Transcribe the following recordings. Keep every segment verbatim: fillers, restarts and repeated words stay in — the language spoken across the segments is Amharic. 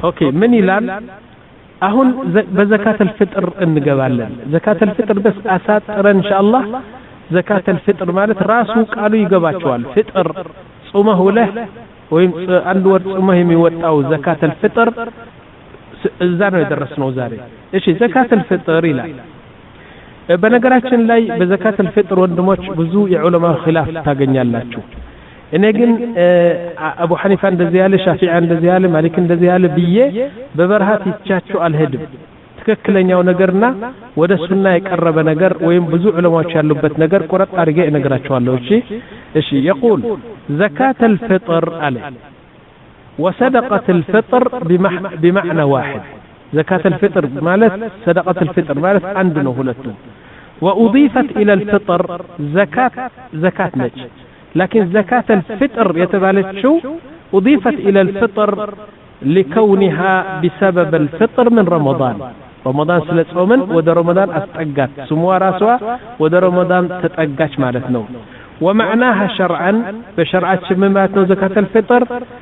اوكي من ይላል አሁን በዘካት الفطر እንገባለን ዘካት الفطر በስ አሳጥረን ኢንሻአላህ ዘካት الفطر ማለት ራሱ ቃሉ ይገባቸዋል ፍጥር ጾመህ ውለህ ወይም አንድ ወር ጾመህ የሚወጣው ዘካት الفطر እዛ ነው የደረስነው ዛሬ እሺ ዘካት الفطر ይላል በነገራችን ላይ በዘካት الفطر ወንድሞች ብዙ የዑለማ ኺላፍ ታገኛላችሁ እኔ ግን አቡ ሐኒፋ እንደዚህ ያለ ሻፊዒ እንደዚህ ያለ ማሊክ እንደዚህ ያለ ብዬ በበርሃት ይቻቸው አልሄድም ትክክለኛው ነገርና ወደ ሱና የቀረበ ነገር ወይም ብዙ ዑለማዎች ያሉበት ነገር ቆረጥ አድርጌ እነግራቸዋለሁ እሺ እሺ يقول زكاة الفطر عليه وصدقة الفطر بمعنى واحد زكاة الفطر مالت صدقة الفطر مالت عندنا هلتو وأضيفت إلى الفطر زكاة زكاة نج لكن زكاة الفطر يتبالت شو أضيفت إلى الفطر لكونها بسبب الفطر من رمضان رمضان سلس أمن ودى رمضان أستقات سموها راسوا ودى رمضان تتقاش مالتنا ومعناها شرعا بشرعات شمماتنا زكاة الفطر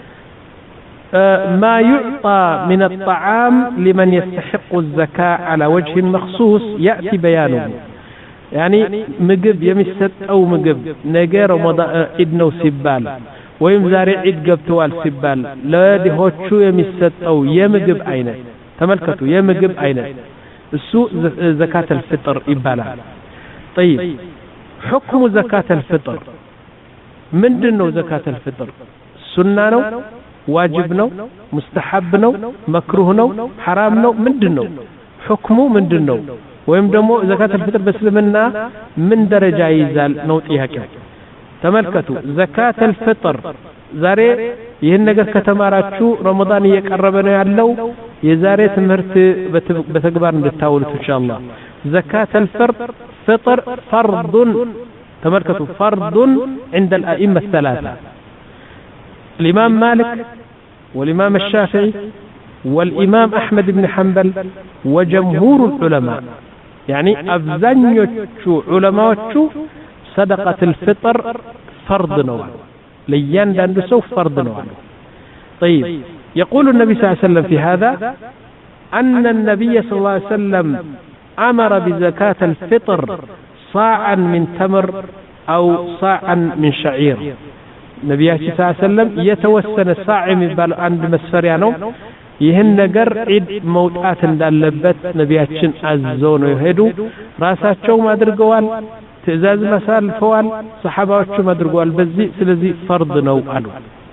ما يعطى من الطعام لمن يستحق الزكاة على وجه مخصوص يأتي بيانه يعني مجب يمسد أو مجب نجار رمضان عيدنا وسبال ويم زارع عيد قبتوال سبال لا دهوت شو يمسد أو يمجب عينه تملكته يمجب عينه السوء زكاة الفطر إبالا طيب حكم زكاة الفطر من دنو زكاة الفطر سنة نو واجب نو مستحب نو مكروه نو حرام نو من دنو حكمه من دنو ويم دمو زكاة الفطر بسلمنا من درجة يزال نوتيها كم تملكتوا زكاة الفطر زاري يهنجا كتماراتشو رمضان يقربنا يالو يزاري تمرت بتكبر نتاول إن شاء الله زكاة الفطر فطر فرض تملكتوا فرض عند الأئمة الثلاثة الإمام مالك والإمام الشافعي والإمام أحمد بن حنبل وجمهور العلماء يعني أبزنيوتشو علماء صدقة الفطر فرض نوع ليان داندسو فرض نوع طيب يقول النبي صلى الله عليه وسلم في هذا أن النبي صلى الله عليه وسلم أمر بزكاة الفطر صاعا من تمر أو صاعا من شعير النبي صلى الله عليه وسلم يتوسن الصاع من بال عند مسفريانو ይህን ነገር ዒድ መውጣት እንዳለበት ነቢያችን አዘው ነው የሄዱ ራሳቸው ማድርገዋል ትእዛዝ መሳልፈዋል ሰሃባዎቹ ማድርገዋል በዚህ ስለዚህ ፈርድ ነው አሉ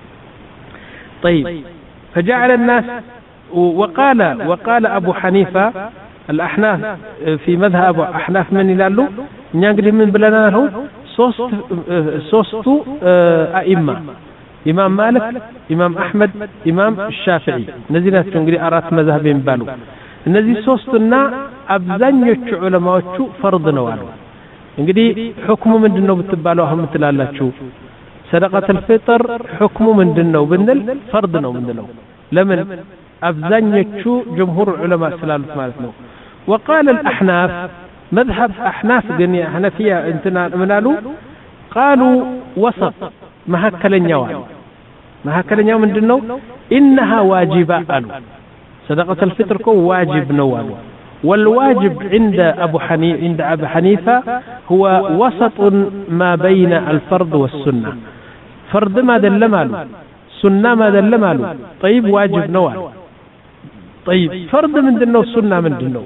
طيب فجعل الناس وقال وقال ابو حنيفه الاحناف في مذهب احناف من ይላሉ እኛ እንግዲህ ምን ብለናል ነው ሶስት ሶስቱ አኢማ ኢማም ማሊክ ኢማም አህመድ ኢማም ሻፊዒ እነዚህ ናቸው እንግዲህ አራት መዝሀብ የሚባሉ እነዚህ ሶስቱና አብዛኞቹ ዑለማዎቹ ፈርድ ነው አሉ እንግዲህ ሁክሙ ምንድነው ብትባለው አሁን ትላላችሁ ሰደቀተ الفطر ሁክሙ ምንድነው ብንል ፈርድ ነው ምንድነው ለምን አብዛኞቹ ጀምሁር ዑለማ ስላሉት ማለት ነው وقال الاحناف مذهب احناف ግን የሐነፊያ እንትና ምናሉ قالوا وسط መሐከለኛው መሐከለኛው ምንድነው انها واجبه قالوا صدقه الفطر كو واجب ነው አሉ والواجب عند ابو حنيفه عند ابي حنيفه هو وسط ما بين الفرض والسنه فرض ما دلمالو سنه ما دلمالو طيب واجب ነው አሉ طيب فرض ምንድነው سنه ምንድነው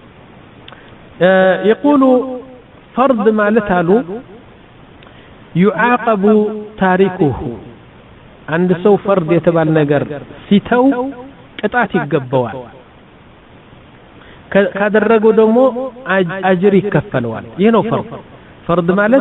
يقول فرض ማለት አሉ يعاقب تاركه عند سو فرض የተባለ ነገር ሲተው ቅጣት ይገባዋል ካደረገው ደግሞ አጅር ይከፈለዋል ይሄ ነው ፈርድ ፈርድ ማለት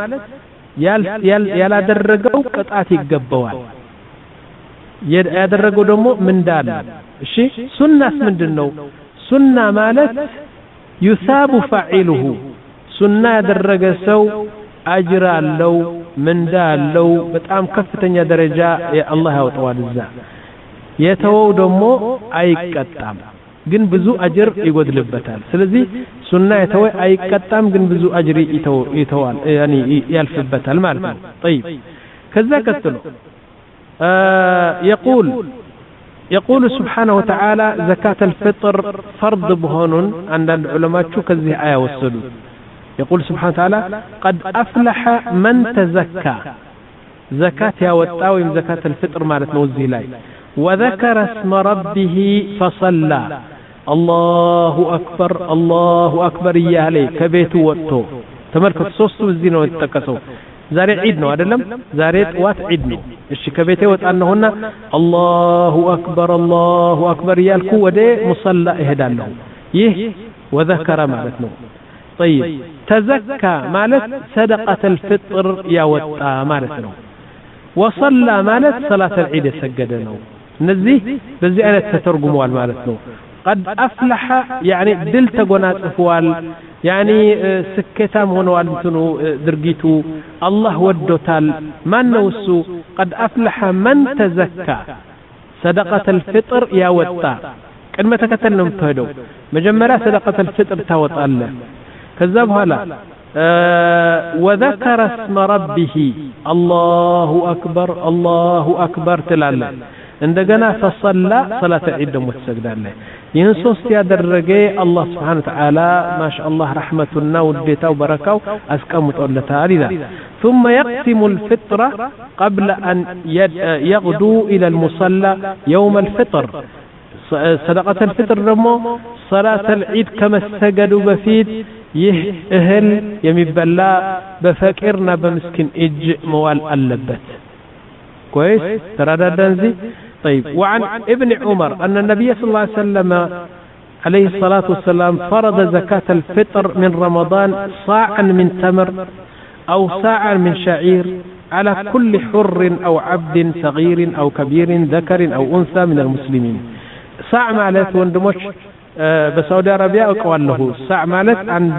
ያላደረገው ቅጣት ይገባዋል ያደረገው ደግሞ ምንዳል እሺ ሱናስ ምንድነው ሱና ማለት يثاب فاعله ሱና ያደረገ ሰው አጅር አለው ምንዳ አለው በጣም ከፍተኛ ደረጃ የአላህ ያወጣዋል እዛ የተወው ደግሞ አይቀጣም ግን ብዙ አጅር ይጎድልበታል ስለዚህ ሱና የተወ አይቀጣም ግን ብዙ አጅር ይተዋል ያኒ ያልፍበታል ማለት ነው طيب ከዛ ቀጥሎ يقول يقول سبحانه وتعالى زكاة الفطر فرض بهونون عند العلماء شو كذي آية والسلو. يقول سبحانه وتعالى قد أفلح من تزكى زكاة يا والتاويم زكاة الفطر مالت نوزي لاي وذكر اسم ربه فصلى الله أكبر الله أكبر يا علي كبيت وطو تمركز صوص الزين والتكسو زاري عيدنا أدلم زاري وات عيدنا الشي كبيتي وتأنه هنا الله أكبر الله أكبر يا الكوة دي مصلى إهدان له يه وذكر مالتنا. طيب تزكى مالت صدقة الفطر يا وطا مالتنا وصلى مالت صلاة العيد سجدنا نزيه بزي أنا تترجموا مالتنا. قد أفلح يعني دلت قنات أفوال يعني سكتام هنوال مثنو درقيتو الله ودوتال ما نوسو قد أفلح من تزكى صدقة الفطر يا وطا كلمة تكتلنا متهدو مجمرة صدقة الفطر تاوط الله كذاب هلا أه وذكر اسم ربه الله أكبر الله أكبر تلالا عندنا فصلى صلاة العيد متسجد الله ينصص يا درجة الله سبحانه وتعالى ما شاء الله رحمتنا وديته وبركه أسكمت أولتها لذا ثم يقسم الفطرة قبل أن يغدو إلى المصلى يوم الفطر. صدقة الفطر رمو صلاة العيد كما استجدوا بفيد يهل يمبلا بفكرنا بمسكن إج موال اللبت كويس ترى دنزي. طيب وعن ابن عمر أن النبي صلى الله عليه وسلم عليه الصلاة والسلام فرض زكاة الفطر من رمضان صاعا من تمر أو صاعا من شعير على كل حر أو عبد صغير أو كبير ذكر أو أنثى من المسلمين. صاع مالت وندمش آه بسعودية عربية أقوال له صاع مالت عند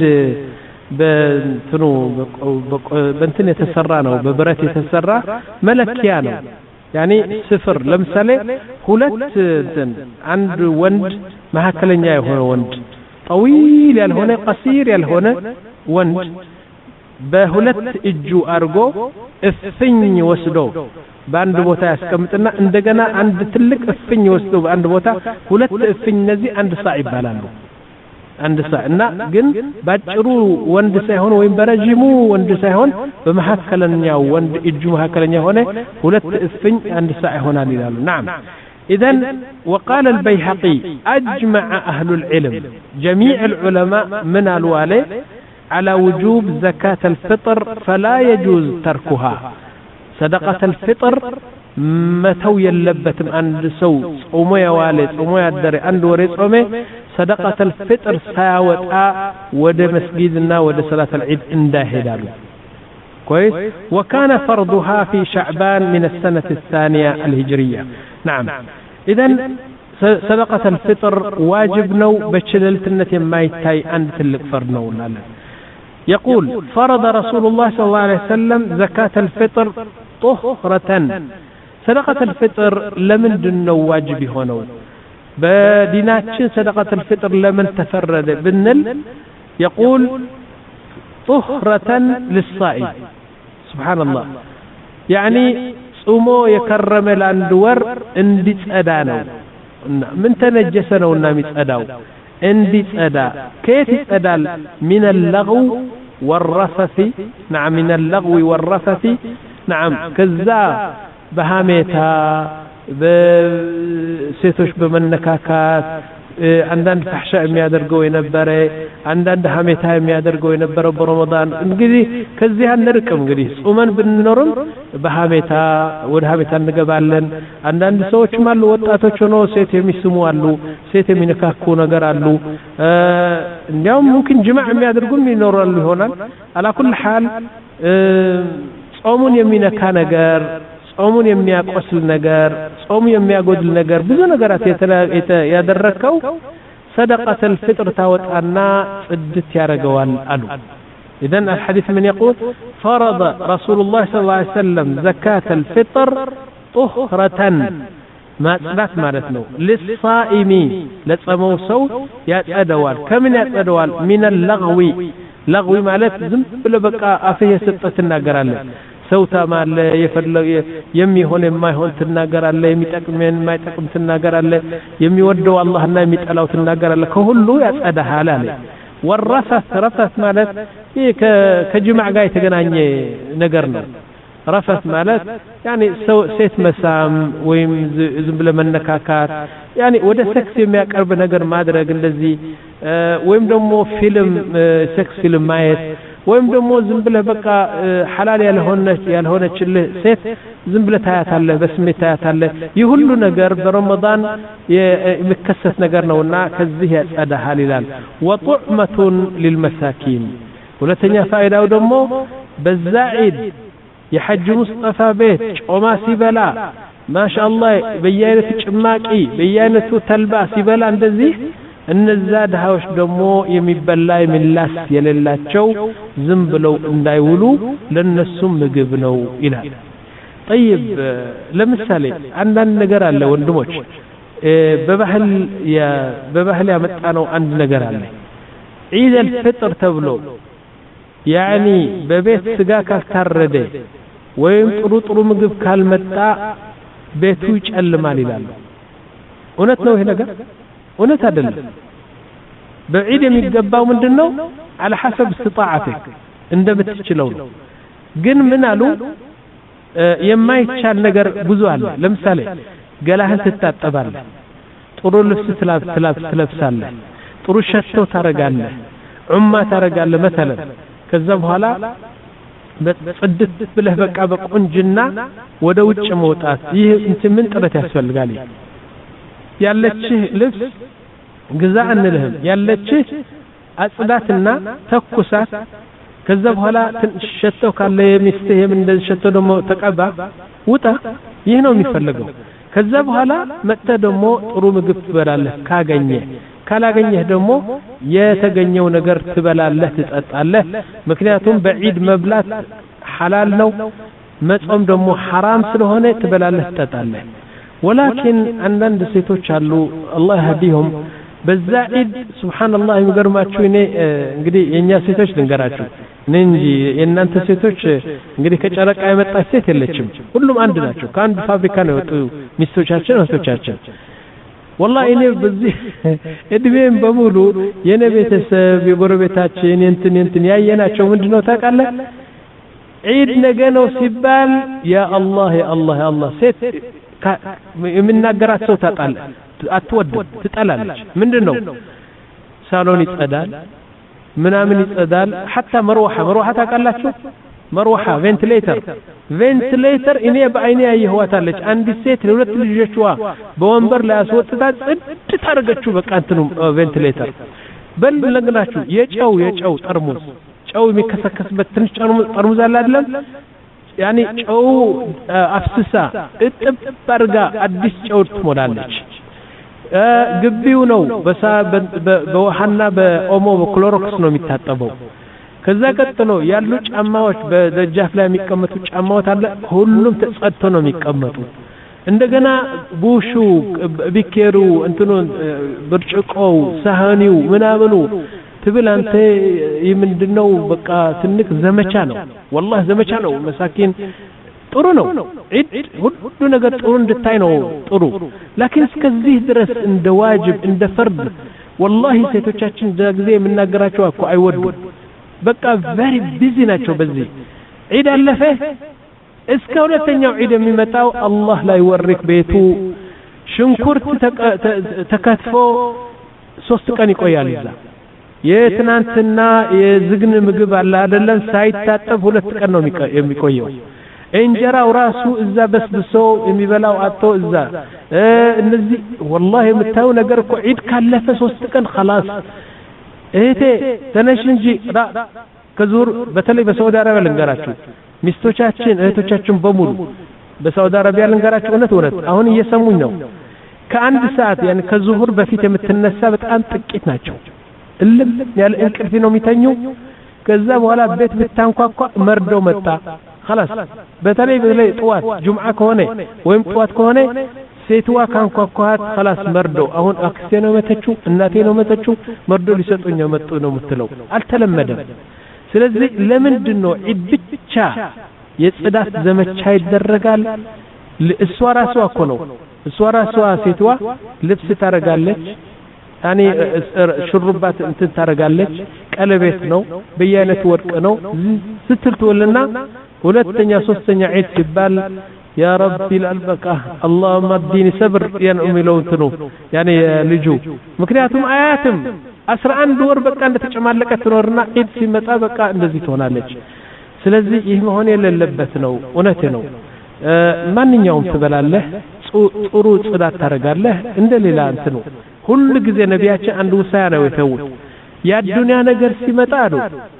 بنتنو بنتن يتسرانه ببرات يتسرى ملكيانه يعني صفر لمثالي ሁለት عند وند መካከለኛ የሆነ ወንድ طويل ያልሆነ قصير ያልሆነ ወንድ በሁለት እጁ አርጎ እፍኝ ወስዶ በአንድ ቦታ ያስቀምጥና እንደገና አንድ ትልቅ እፍኝ ወስዶ በአንድ ቦታ ሁለት እፍኝ እነዚህ አንድ ሳዕ ይባላሉ። አንድ ሳዕ እና ግን ባጭሩ ወንድ ሳይሆን ወይም በረጅሙ ወንድ ሳይሆን በመሐከለኛው ወንድ እጁ መሐከለኛ ሆነ ሁለት እፍኝ አንድ ሳዕ ይሆናል ይላሉ። نعم إذن وقال البيهقي أجمع أهل العلم جميع العلماء من الوالي على وجوب زكاة الفطر فلا يجوز تركها. صدقة الفطر متو يلبتم عند سو صومو يا والد صومو يا دري عند وري صومي صدقة الفطر ساوتا ود مسجدنا ود صلاة العيد انداهدالو كويس. وكان فرضها في شعبان من السنة الثانية الهجرية. نعم إذن صدقة الفطر واجب نو بشللتنة ما يتاي عند تلك فرض نو لالا. يقول فرض رسول الله صلى الله عليه وسلم زكاة الفطر طهرة. صدقة الفطر لمن دنو واجب هونو بديناتشن صدقة الفطر لمن تفرد بالنل. يقول طهرة للصائم سبحان الله يعني صومو يكرم الاندور انديت ادانو من تنجسنو الناميت اداو انديت ادا كيف ادال من اللغو والرفث. نعم من اللغو والرفث. نعم كذا بهاميتا بسيتوش بمنكاكات عندنا فحشاء የሚያደርገው የነበረ አንዳንድ ሀሜታ የሚያደርገው የነበረው በረመዳን እንግዲህ ከዚህ አንርቅም። እንግዲህ ጾመን ብንኖርም በሀሜታ ወደ ሀሜታ እንገባለን። አንዳንድ ሰዎችም አሉ ወጣቶች ሆነው ሴት የሚስሙ አሉ፣ ሴት የሚነካኩ ነገር አሉ። እንዲያውም ممكن ጅማዕ የሚያደርጉም ይኖራሉ ይሆናል። على كل حال ጾሙን የሚነካ ነገር ጾሙን የሚያቆስል ነገር ጾሙ የሚያጎድል ነገር ብዙ ነገራት ያደረከው صدقة الفطر ታወጣና ጽድት ያረጋዋል አሉ። إذن الحديث من يقول فرض رسول الله صلى الله عليه وسلم زكاة الفطر طهرة ما ጽዳት ማለት ነው للصائم ለጾመው ሰው ያጸደዋል። ከምን ያጸደዋል? من اللغو لغو ማለት ዝም ብሎ በቃ አፍህ የሰጠት እናገራለን ሰውታ ማለ የፈለገ የሚሆን የማይሆን ትናገራለ የሚጠቅመን የማይጠቅም ትናገራለ የሚወደው አላህና የሚጠላው ትናገራለ ከሁሉ ያጸዳሃል አለ ወረፈት ረፈት ማለት ይሄ ከጅማዕ ጋር የተገናኘ ነገር ነው ረፈት ማለት ያኒ ሰው ሴት መሳም ወይም ዝም ብለ መነካካት ያኒ ወደ ሴክስ የሚያቀርብ ነገር ማድረግ እንደዚህ ወይም ደግሞ ፊልም ሴክስ ፊልም ማየት ወይም ደግሞ ዝም ብለ በቃ ሐላል ያልሆነች ያልሆነችልህ ሴት ዝም ብለ ታያታለህ በስሜት ታያታለህ ይህ ሁሉ ነገር በረመዳን የሚከሰት ነገር ነውና ከዚህ ያጸዳሃል ይላል ወጡዕመቱን للمساكين ሁለተኛ ፋይዳው ደግሞ በዛዒድ የሐጅ ሙስጠፋ ቤት ጮማ ሲበላ ማሻአላህ በየአይነቱ ጭማቂ በየአይነቱ ተልባ ሲበላ እንደዚህ እነዛ ድሃዎች ደግሞ የሚበላ የሚላስ የሌላቸው ዝም ብለው እንዳይውሉ ለነሱም ምግብ ነው ይላል طيب ለምሳሌ አንዳንድ ነገር አለ ወንድሞች በባህል በባህል ያመጣነው አንድ ነገር አለ ዒድ አልፍጥር ተብሎ ያኒ በቤት ስጋ ካልታረደ ወይም ጥሩ ጥሩ ምግብ ካልመጣ ቤቱ ይጨልማል ይላሉ እውነት ነው ይሄ ነገር እውነት አይደለም በዒድ የሚገባው ምንድነው على حسب استطاعتك እንደምትችለው ነው ግን ምን አሉ የማይቻል ነገር ብዙ አለ ለምሳሌ ገላህን ትታጠባለህ ጥሩ ልብስ ትለብሳለህ ጥሩ ሸቶ ታረጋለህ ዑማ ታረጋለህ مثلا ከዛ በኋላ በጽድት ብለህ በቃ በቁንጅና ወደ ውጭ መውጣት ይህ እንትን ምን ጥረት ያስፈልጋል ያለችህ ልብስ ግዛ አንልህም ያለችህ አጽዳትና ተኩሳት ከዛ በኋላ ሸተው ካለ የሚስትህ እንደዚህ ሸተው ደግሞ ተቀባ ውጣ ይህ ነው የሚፈልገው ከዛ በኋላ መጥተ ደግሞ ጥሩ ምግብ ትበላለህ ካገኘ ካላገኘህ ደግሞ የተገኘው ነገር ትበላለህ ትጠጣለህ ምክንያቱም በዒድ መብላት ሐላል ነው መጾም ደግሞ ሐራም ስለሆነ ትበላለህ ትጠጣለህ ولكن عندنا ሴቶች አሉ አላህ ያህዲهم በዛ ዒድ ሱብሃንአላህ የሚገርማችሁ እኔ እንግዲህ የኛ ሴቶች ልንገራችሁ እንጂ የእናንተ ሴቶች እንግዲህ ከጨረቃ የመጣች ሴት የለችም ሁሉም አንድ ናቸው ከአንድ ፋብሪካ ነው የወጡ ሚስቶቻችን እህቶቻችን والله እኔ በዚህ እድሜም በሙሉ የኔ ቤተሰብ የጎረቤታችን እንትን እንትን ያየናቸው ምንድነው ታውቃለህ ዒድ ነገ ነው ሲባል ያ አላህ ያ አላህ ያ አላህ ሴት የምናገራት ሰው ታጣለ አትወድም ትጠላለች ምንድነው ሳሎን ይጸዳል ምናምን ይጸዳል حتى መርዋሃ መርዋሃ ታውቃላችሁ መርዋሃ ቬንቲሌተር ቬንቲሌተር እኔ በአይኔ ያየኋታለች አንድ ሴት ለሁለት ልጆቿ በወንበር ላይ አስወጥታ ጽድ ታረገችው በቃ እንትኑ ቬንቲሌተር በል ለግናችሁ የጨው የጨው ጠርሙስ ጨው የሚከሰከስበት ትንሽ ጠርሙስ አለ አይደለም ያኒ ጨው አፍስሳ እጥብ አርጋ አዲስ ጨው ትሞላለች ግቢው ነው በውሃና በኦሞ በክሎሮክስ ነው የሚታጠበው ከዛ ቀጥሎ ያሉ ጫማዎች በደጃፍ ላይ የሚቀመጡ ጫማዎች አለ ሁሉም ተጸድቶ ነው የሚቀመጡ እንደገና ቡሹ ቢኬሩ እንትኑ ብርጭቆው ሳህኒው ምናምኑ ትብል አንተ ምንድነው በቃ ትንቅ ዘመቻ ነው والله ዘመቻ ነው መሳኪን ጥሩ ነው ዒድ ሁሉ ነገር ጥሩ እንድታይ ነው ጥሩ لكن እስከዚህ ድረስ እንደ ዋጅብ እንደ ፈርድ والله ሴቶቻችን ዳግዜ የምናገራቸው እኮ አይወዱም በቃ very busy ናቸው በዚህ ዒድ አለፈ እስከ ሁለተኛው ዒድ የሚመጣው አላህ ላይ ወርክ ቤቱ ሽንኩርት ተከትፎ ሶስት ቀን ይቆያል ይዛ የትናንትና የዝግን ምግብ አለ አይደለም ሳይታጠብ ሁለት ቀን ነው የሚቆየው እንጀራው ራሱ እዛ በስብሶ የሚበላው አጥቶ እዛ እነዚህ والله የምታው ነገር እኮ ዒድ ካለፈ ሶስት ቀን خلاص እህቴ ተነሽ እንጂ ከዙር በተለይ በሳውዲ አረቢያ ልንገራችሁ ሚስቶቻችን እህቶቻችን በሙሉ በሳውዲ አረቢያ ልንገራችሁ እውነት እውነት አሁን እየሰሙኝ ነው ከአንድ ሰዓት ያን ከዙሁር በፊት የምትነሳ በጣም ጥቂት ናቸው እልም ያለ እንቅልፍ ነው የሚተኙ ከዛ በኋላ ቤት ብታንኳኳ መርዶ መጣ خلاص በተለይ በተለይ ጧት ጁምዓ ከሆነ ወይም ጧት ከሆነ ሴትዋ ካንኳኳት خلاص መርዶ አሁን አክስቴ ነው መተቹ እናቴ ነው መተቹ መርዶ ሊሰጡኝ መጡ ነው የምትለው አልተለመደም ስለዚህ ለምንድን ነው ዒድ ብቻ የጽዳት ዘመቻ ይደረጋል እሷ ራሷ እኮ ነው እሷ ራሷ ሴትዋ ልብስ ታረጋለች ያኔ ሽሩባት እንትን ታረጋለች ቀለበት ነው በየአይነት ወርቅ ነው ስትልትወልና ሁለተኛ ሶስተኛ ዒድ ሲባል ያ ረቢ ለልበቃ اللهم اديني صبر የነሚለው እንትኑ ያኔ ልጁ ምክንያቱም አያትም አስራ አንድ ወር በቃ እንደተጨማለቀ ትኖርና ዒድ ሲመጣ በቃ እንደዚህ ትሆናለች ስለዚህ ይህ መሆን የሌለበት ነው እውነቴ ነው ማንኛውም ትበላለህ ጥሩ ጽዳት ታረጋለህ እንደሌላ እንትኑ ሁሉ ጊዜ ነቢያችን አንድ ውሳያ ነው የተውት ያ ዱንያ ነገር ሲመጣ አሉ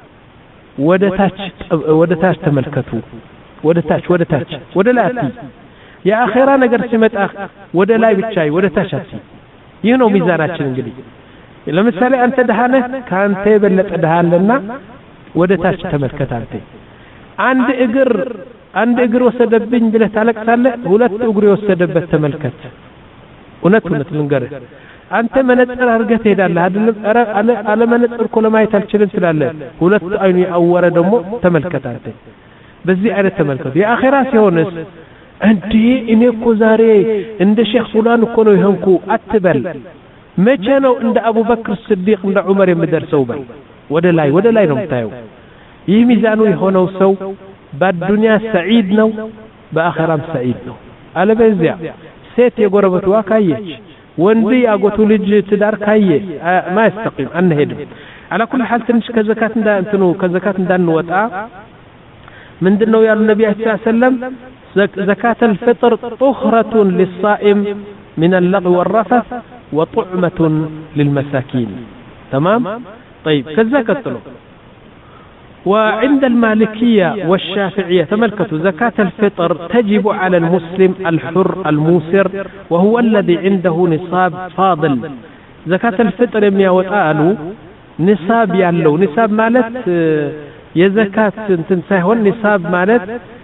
ወደ ታች ወደ ታች ተመልከቱ ወደ ታች ወደ ታች ወደ ላይ አትይ የአኺራ ነገር ሲመጣ ወደ ላይ ብቻ ወደ ታች አትይ ይህ ነው ሚዛናችን እንግዲህ ለምሳሌ አንተ ደሃነህ ካንተ የበለጠ ደሃለና ወደ ታች ተመልከት አንተ አንድ እግር አንድ እግር ወሰደብኝ ብለህ ታለቅሳለህ ሁለት እግር የወሰደበት ተመልከት እውነት እውነት ልንገርህ አንተ መነጽር አድርገህ ትሄዳለህ አይደለም አረ አለ መነጽር እኮ ለማየት አልችልም ትላለህ ሁለት አይኑ ያወረ ደግሞ ተመልከት አንተ በዚህ አይነት ተመልከቱ የአኺራ ሲሆንስ እንዴ እኔ እኮ ዛሬ እንደ ሼክ ፉላን እኮ ነው ይሆንኩ አትበል መቼ ነው እንደ አቡበክር ሲዲቅ እንደ ዑመር የምደርሰው በል ወደ ላይ ወደ ላይ ነው የምታየው ይህ ሚዛኑ የሆነው ሰው በዱንያ ሰዒድ ነው በአኺራም ሰዒድ ነው አለበዚያ ሴት የጎረበቷ ካየች ወንድ ያጎቱ ልጅ ትዳር ካየ ما يستقيم አንሄድም على كل حال ትንሽ ከዘካት እንዳ እንትኑ ከዘካት እንዳንወጣ ምንድነው ያሉ ነብዩ ሰለላሁ ዐለይሂ ወሰለም زكاة الفطر طهرة للصائم من اللغو والرفث وطعمة للمساكين تمام طيب كذا قتلوا وعند المالكية والشافعية تملكتوا زكاة الفطر تجب على المسلم الحر الموسر وهو الذي عنده نصاب فاضل زكاة الفطر يميا وتقالوا نصاب يالو نصاب مالت يزكاة تنساهون نصاب مالت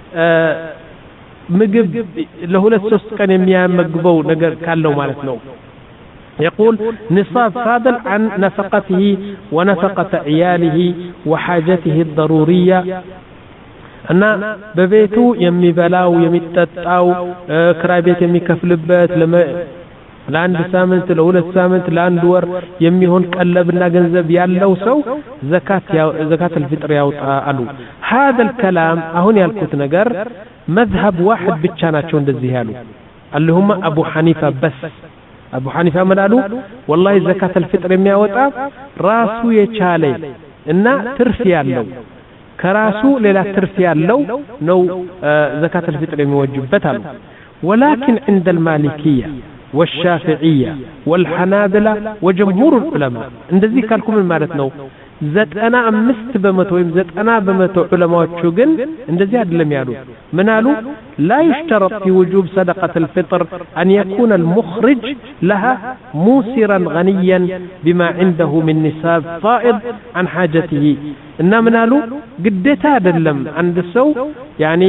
مجب له لسوس كان يميا مجبو نجر كالو مالت نو يقول نصاب فاضل عن نفقته ونفقة عياله وحاجته الضرورية أن ببيته يمي بلاو يمي تتاو كراي بيت يمي كفلبات لما لعند سامنت لأولى سامنت لعند ور يمي هون قلبنا جنزب يالله سو زكاة زكاة الفطر يوطالو هذا الكلام أهون يالكوت نجر مذهب واحد بتشاناتشون دزيهالو اللي هم أبو حنيفة بس أبو حنيفة ملالو والله زكاة الفطر يمياوطا راسو يچالي إن ترفي اللو كراسو للا ترفي اللو نو آه زكاة الفطر يميوجبتها ولكن عند المالكية والشافعية والحنابلة وجمهور العلماء عند ذي كالكم المالت نو زت أنا أمست بمتو زت أنا بمتو علماء شوغن عند ذي هذا لم يعلو منالو لا يشترط في وجوب صدقة الفطر أن يكون المخرج لها موسرا غنيا بما عنده من نصاب فائض عن حاجته إنما منالو قديت هذا اللم عند السو يعني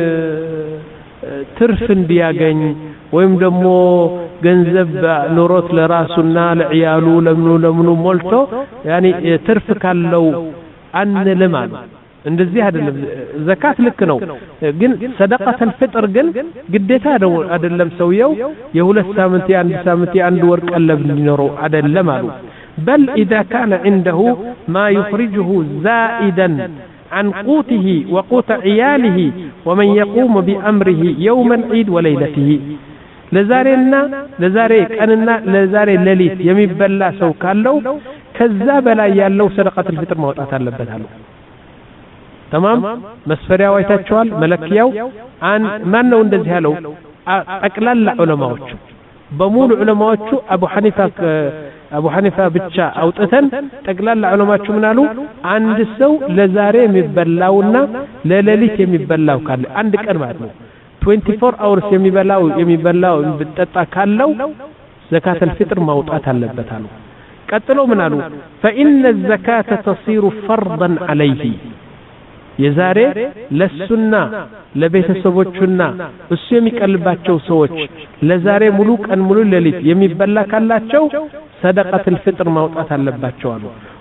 ترفن بياغن ወይም ደግሞ ገንዘብ ኑሮት ለራሱና ለعيالو ለምኑ ለምኑ ሞልቶ ያኒ ትርፍ ካለው አንልማል እንደዚህ አይደለም ዘካት ልክ ነው ግን ሰደቃተል ፍጥር ግን ግዴታ አይደለም ሰውየው የሁለት ሳምንት የአንድ ሳምንት የአንድ ወር ቀለብ እንዲኖረው አይደለም አሉ بل إذا كان عنده ما يخرجه زائدا عن قوته وقوت عياله ومن يقوم بأمره يوم العيد وليلته لزارنا لزاري كأننا لزاري لليت يمبلا سو كالو كذا بلا يالو صدقة الفطر موطات አለበታል تمام መስፈሪያው አይታችኋል መለኪያው አን ማን ነው እንደዚህ ያለው አቅላላ ዑለማዎቹ በሙሉ ዑለማዎቹ አቡ ሐኒፋ አቡ ሐኒፋ ብቻ አውጥተን ጠቅላላ ዑለማዎቹ ምናሉ አንድ ሰው ለዛሬ የሚበላውና ለሌሊት የሚበላው ካለ አንድ ቀን ማለት ነው twenty-four hours የሚበላው የሚበላው ብትጠጣ ካለው زكاة الفطر ማውጣት አለበታል ቀጥሎ ምናሉ فإن الزكاة تصير فرضا عليه የዛሬ ለሱና ለቤተሰቦቹና እሱ የሚቀልባቸው ሰዎች ለዛሬ ሙሉ ቀን ሙሉ ሌሊት የሚበላ ካላቸው صدقة الفطر ማውጣት አለባቸው አሉ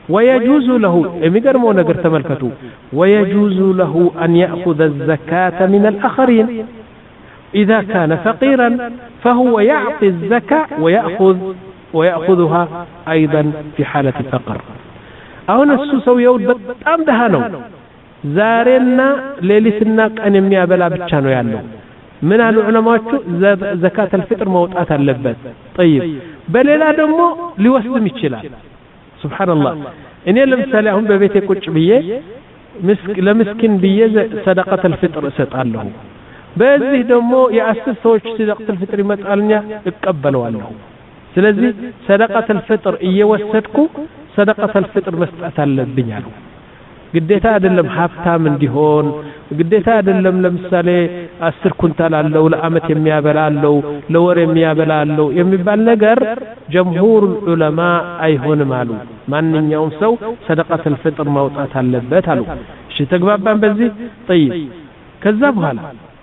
ويجوز له ميقرمو نقر تملكته ويجوز له أن يأخذ الزكاة من الآخرين إذا كان فقيرا فهو يعطي الزكاة ويأخذ ويأخذها أيضا في حالة الفقر. أو نسوسو يود بطعم دهانو زارنا ليلتنا أن يميا بلا بتشانو يالو من العلماء زكاة الفطر موطئات اللبات. طيب بللا دمو ليوسلم يتشلال سبحان الله. إني لمثالي هم ببيتي كوش بيه مسك لمسكين بيه صدقة الفطر ستقال له بهذه دمو يأسس سوش صدقة الفطر يمتقالنيا اقبلوا له. ስለዚህ صدقة الفطر እየወሰድኩ صدقة الفطر መስጠት አለብኝ አሉ። ግዴታ አይደለም ሀብታም እንዲሆን ግዴታ አይደለም ለምሳሌ አስር ኩንታል አለው ለአመት የሚያበላ አለው ለወር የሚያበላ አለው የሚባል ነገር ጀምሁር ዑለማ አይሆንም አሉ። ማንኛውም ሰው صدقة الفطر ማውጣት አለበት አሉ። እሺ ተግባባን በዚህ طيب ከዛ በኋላ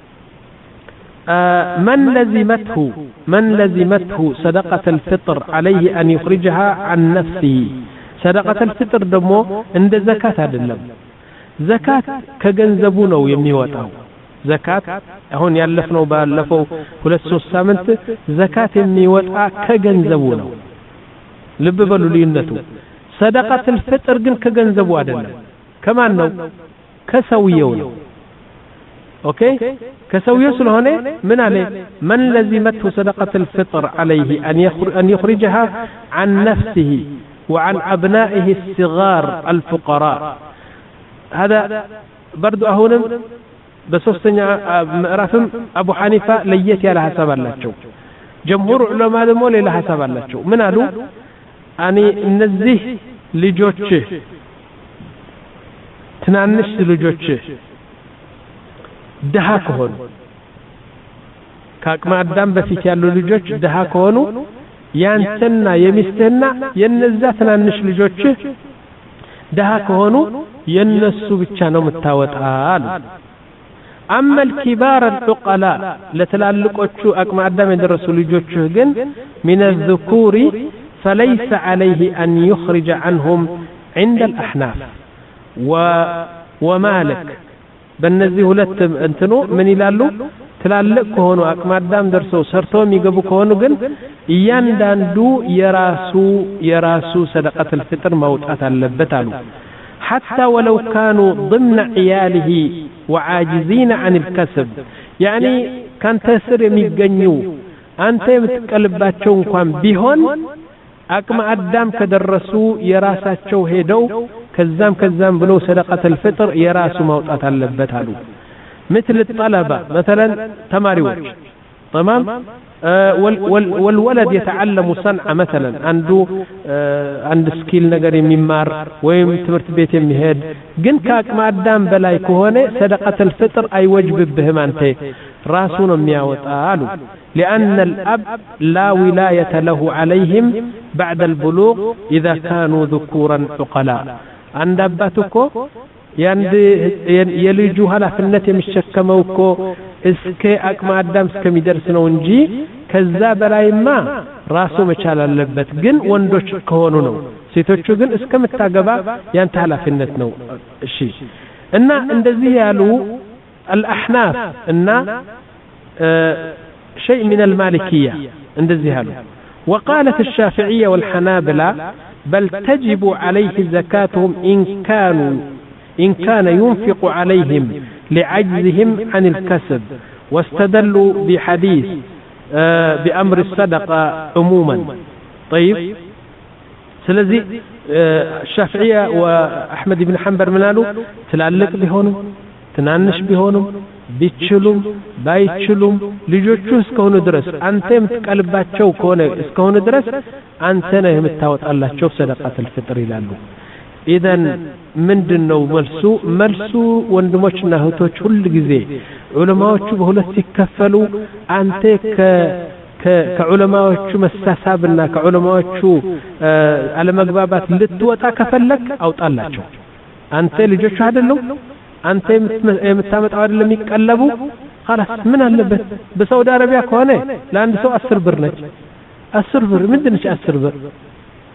آه من لزمته من لزمته صدقة الفطر عليه أن يخرجها عن نفسه. صدقة الفطر دمو عند زكاة عدلم زكاة كجنزبونه يميوتاو زكاة هون يالفنو باللفو ሁለት ሶስት ሳምንት زكاة يميوتا كجنزبونه ልብ በሉ ልዩነቱ። صدقة الفطر ግን ከገንዘቡ አይደለም ከማን ነው? ከሰውየው ነው። اوكي كسويه سلهونه من عليه من لزمته صدقة الفطر عليه ان يخرج ان يخرجها عن نفسه وعن ابنائه الصغار الفقراء. هذا برضو اهونم بسوستኛ ምዕራፍም አቡ ሐኒፋ ለየት ያለ ሐሳብ አላቸው። ጀምሁር ዑለማ ደግሞ ሌላ ሐሳብ አላቸው። ምን አሉ? አኒ እነዚህ ልጆች ትናንሽ ልጆች ደሃ ከሆኑ ከአቅመ አዳም በፊት ያሉ ልጆች ደሃ ከሆኑ ያንተና የሚስትህና የነዛ ትናንሽ ልጆች ደሃ ከሆኑ የነሱ ብቻ ነው የምታወጣው። አማ الكبار العقلاء ለተላልቆቹ አቅመ አዳም የደረሱ ልጆች ግን من الذكور فليس عليه أن يخرج عنهم عند الأحناف ومالك. በእነዚህ ሁለት እንትኑ ምን ይላሉ? ትላልቅ ከሆኑ አቅመ አዳም ደርሰው ሰርተው የሚገቡ ከሆኑ ግን እያንዳንዱ የራሱ የራሱ صدقة الفطر ማውጣት አለበት አሉ። حتى ولو كانوا ضمن عياله وعاجزين عن الكسب. يعني كان تسر የሚገኙ አንተ የምትቀልባቸው እንኳን ቢሆን አቅመ አዳም ከደረሱ የራሳቸው ሄደው كزام كزام بلو صدقة الفطر يراسو موطات اللبت هالو مثل الطلبة مثلا تماريوش تمام آه وال وال والولد يتعلم صنعة مثلا عنده آه عند سكيل نجاري ميمار ويم تمرت بيت مهد جن كاك ما قدام بلاي كهونة صدقة الفطر أي وجب بهم أنت راسون مياوت آلو لأن الأب لا ولاية له عليهم بعد البلوغ إذا كانوا ذكورا عقلاء. عند أباتكو يند يلجو ኃላፊነት የሚሸከመው እኮ እስከ አቅመ አዳም እስከሚደርስነው እንጂ ከዛ በላይማ ራሱ መቻል አለበት። ግን ወንዶች ከሆኑ ነው። ሴቶቹ ግን እስከምታገባ ያንተ ኃላፊነት ነው። እሺ እና እንደዚህ ያሉ الأحناف እና شيء من المالكية እንደዚህ ያሉ. وقالت الشافعية والحنابلة بل تجب عليه زكاتهم إن كانوا إن كان ينفق عليهم لعجزهم عن الكسب. واستدلوا بحديث بأمر الصدقة عموما. طيب سلذي الشافعية وأحمد بن حنبل منالو تلعلق بهونو ትናንሽ ቢሆኑም ቢችሉም ባይችሉም ልጆቹ እስከሆኑ ድረስ አንተ የምትቀልባቸው ከሆነ እስከሆኑ ድረስ አንተ ነህ የምታወጣላቸው صدقة الفطر ይላሉ። ኢዘን ምንድነው መልሱ? መልሱ ወንድሞችና እህቶች ሁሉ ጊዜ ዑለማዎቹ በሁለት ሲከፈሉ አንተ ከ ከዑለማዎቹ መሳሳብና ከዑለማዎቹ አለመግባባት ልትወጣ ከፈለክ አውጣላቸው። አንተ ልጆቹ አይደለም አንተ የምታመጣው አይደለም የሚቀለቡ خلاص ምን አለበት? በሳውዲ አረቢያ ከሆነ ለአንድ ሰው አስር ብር ነች። አስር ብር ምንድነች? አስር ብር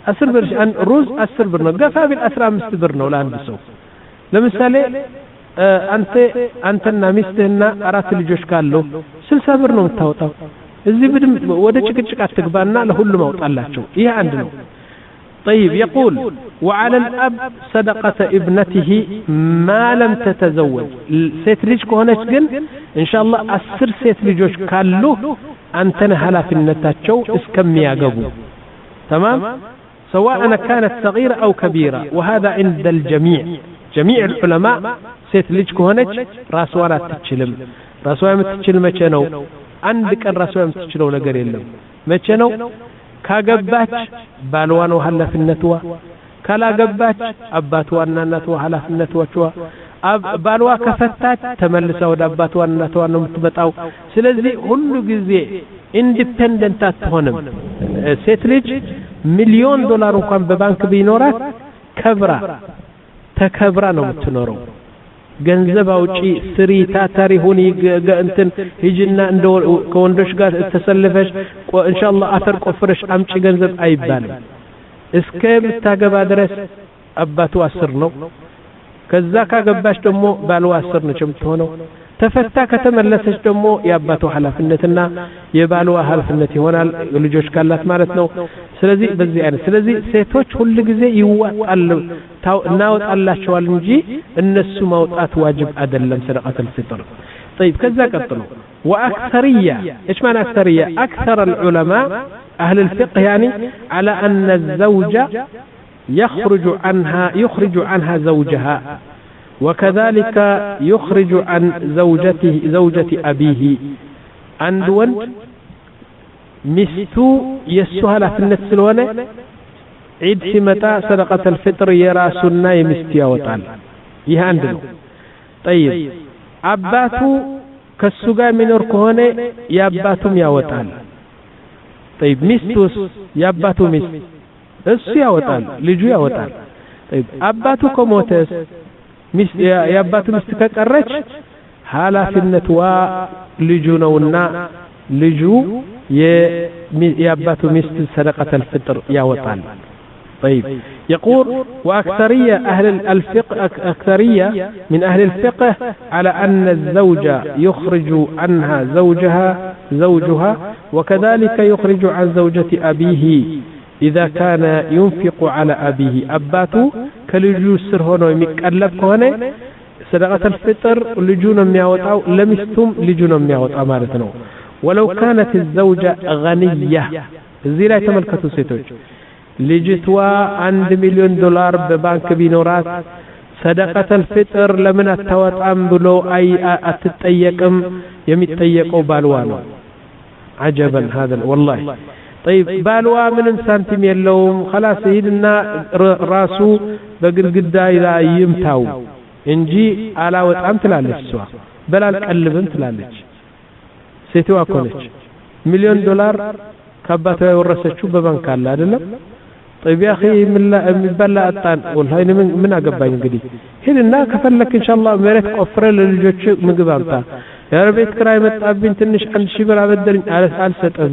عشر بر أن روز عشر بر ነው ገፋ ቢል አስራ አምስት ብር ነው ለአንድ ሰው ለምሳሌ አንተ አንተና ሚስትህና አራት ልጆች ካለው ስልሳ ብር ነው የምታወጣው እዚህ ብድም ወደ ጭቅጭቅ አትግባና ለሁሉም አውጣላቸው ይሄ አንድ ነው طيب يقول وعلى الأب صدقة ابنته ما لم تتزوج ست ልጅ ከሆነች ግን ኢንሻአላህ አስር ሴት ልጆች ካሉ አንተን ኃላፊነታቸው እስከሚያገቡ تمام سواء كانت صغيرة أو كبيرة وهذا عند الجميع جميع العلماء ست ልጅ ከሆነች ራስዋ አትችልም ራስዋ የምትችል መቼ ነው አንድ ቀን ራስዋ የምትችለው ነገር የለም መቼ ነው ካገባች ባልዋ ነው ኃላፊነቷ ካላገባች አባቷና እናቷ ኃላፊነቷ ባልዋ ከፈታች ተመልሳ ወደ አባቷና እናቷ ነው የምትመጣው ስለዚህ ሁሉ ጊዜ ኢንዲፔንደንት አትሆንም ሴት ልጅ ሚሊዮን ዶላር እንኳን በባንክ ቢኖራት ከብራ ተከብራ ነው የምትኖረው ገንዘብ አውጪ ስሪ ታታሪ ሆኒ እንትን ሂጅና እንደ ከወንዶች ጋር ተሰልፈሽ ኢንሻአላህ አፈር ቆፍረሽ አምጪ ገንዘብ አይባልም እስከ ምታገባ ድረስ አባቱ አስር ነው ከዛ ካገባሽ ደግሞ ባልዋ አስር ነው የምትሆነው ተፈታ ከተመለሰች ደግሞ የአባቱ ኃላፊነትና የባልዋ ኃላፊነት ይሆናል ልጆች ካላት ማለት ነው ስለዚህ በዚህ አይነት ስለዚህ ሴቶች ሁሉ ጊዜ ይዋጣሉ እናወጣላቸዋል እንጂ እነሱ ማውጣት ዋጅብ አይደለም ሰደቃተ الفطر طيب كذا قطلوا واكثريه ايش معنى اكثريه اكثر العلماء اهل الفقه يعني على ان الزوج يخرج عنها يخرج عنها زوجها وكذلك يخرج عن زوجته زوجة أبيه عند ولد مستو يسوها في النفس الولا عيد سمتا صدقة الفطر يراسنا يمستيا وطال يهاندلو طيب أباتو كالسوغا من أركهونه ياباتو يا وطال طيب مستوس ياباتو مست السيا وطال لجو يا وطال طيب أباتو كموتس የአባቱ ሚስት ከቀረች ኃላፊነቷ ልጁ ነውና ልጁ የአባቱ ሚስት ሰደቀተ الفطر ያወጣል طيب يقول واكثريه اهل الفقه اكثريه من اهل الفقه على ان الزوج يخرج عنها زوجها زوجها وكذلك يخرج عن زوجة ابيه إذا كان ينفق على أبيه أباته كلجو سر هنا يمكلف كونه صدقة الفطر لجونا مياوطاو لمستم لجونا مياوطا مالتنا ولو كانت الزوجة غنية زي لا تملكتو سيتوج لجتوا عند مليون دولار ببنك بينورات صدقة الفطر لمن التوطعم بلو أي أتتأيكم يمتأيكو بالوانو عجبا هذا والله طيب بالوا من سنتيم يلوم خلاص يدنا راسو بغرغدا الى يمتاو እንጂ አላወጣም ትላለች እሷ በላል ቀልብም ትላለች ሴትዋ ኮነች ሚሊዮን ዶላር ከአባቷ የወረሰችው በባንክ አለ አይደለም طيب يا اخي من የሚበላ አጣን والله ምን ምን አገባኝ እንግዲህ ሄድና ከፈለክ ኢንሻአላህ መሬት ቆፍረ ለልጆች ምግብ አምጣ ያረቤት ክራይ መጣብኝ ትንሽ አንድ ሺህ ብር አበደርኝ አልሰጠም